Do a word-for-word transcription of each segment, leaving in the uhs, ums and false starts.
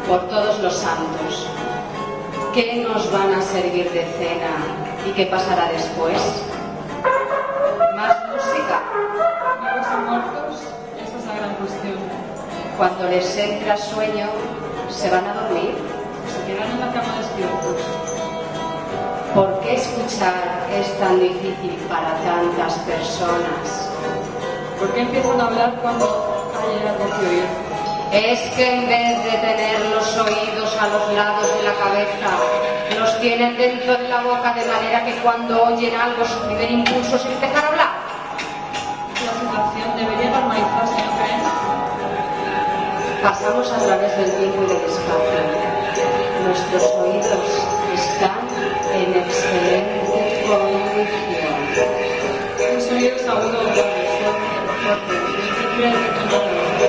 por todos los santos. ¿Qué nos van a servir de cena y qué pasará después? ¿Más música? ¿Vivos o muertos? Esa es la gran cuestión. Cuando les entra sueño, ¿se van a dormir? Se quedan en la cama despiertos. ¿Por qué escuchar es tan difícil para tantas personas? ¿Por qué empiezan a hablar cuando hay algo que oír? Es que en vez de tener los oídos a los lados de la cabeza, los tienen dentro de la boca, de manera que cuando oyen algo su primer impulso es empezar a hablar. La situación debería normalizarse, ¿no creen? Pasamos a través del tiempo y del espacio. Nuestros oídos están en excelente condición. Los oídos agudos, graves, fuertes, principio de retorno.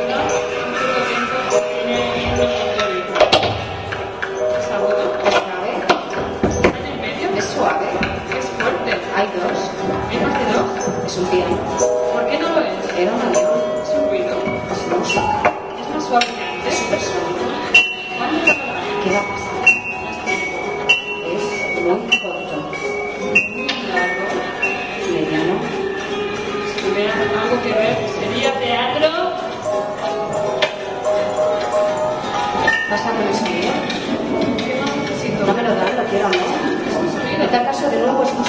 Es agudo. ¿Es grave? ¿En el medio? ¿Es suave? Es fuerte. Hay dos. ¿Hay más de dos? Es un piano. ¿Por qué no lo es? Era un avión. Es un ruido. Es música. Es más suave que antes. Es supersónico. ¿Cuándo acabará? ¿Qué va a pasar? Es muy corto. Muy largo. Mediano. Si tuviera algo que ver, sería teatro. Pásame el sonido. ¿Qué más necesito? No me lo dan, lo quiero a mí. Es un sonido. En tal caso, de nuevo, es un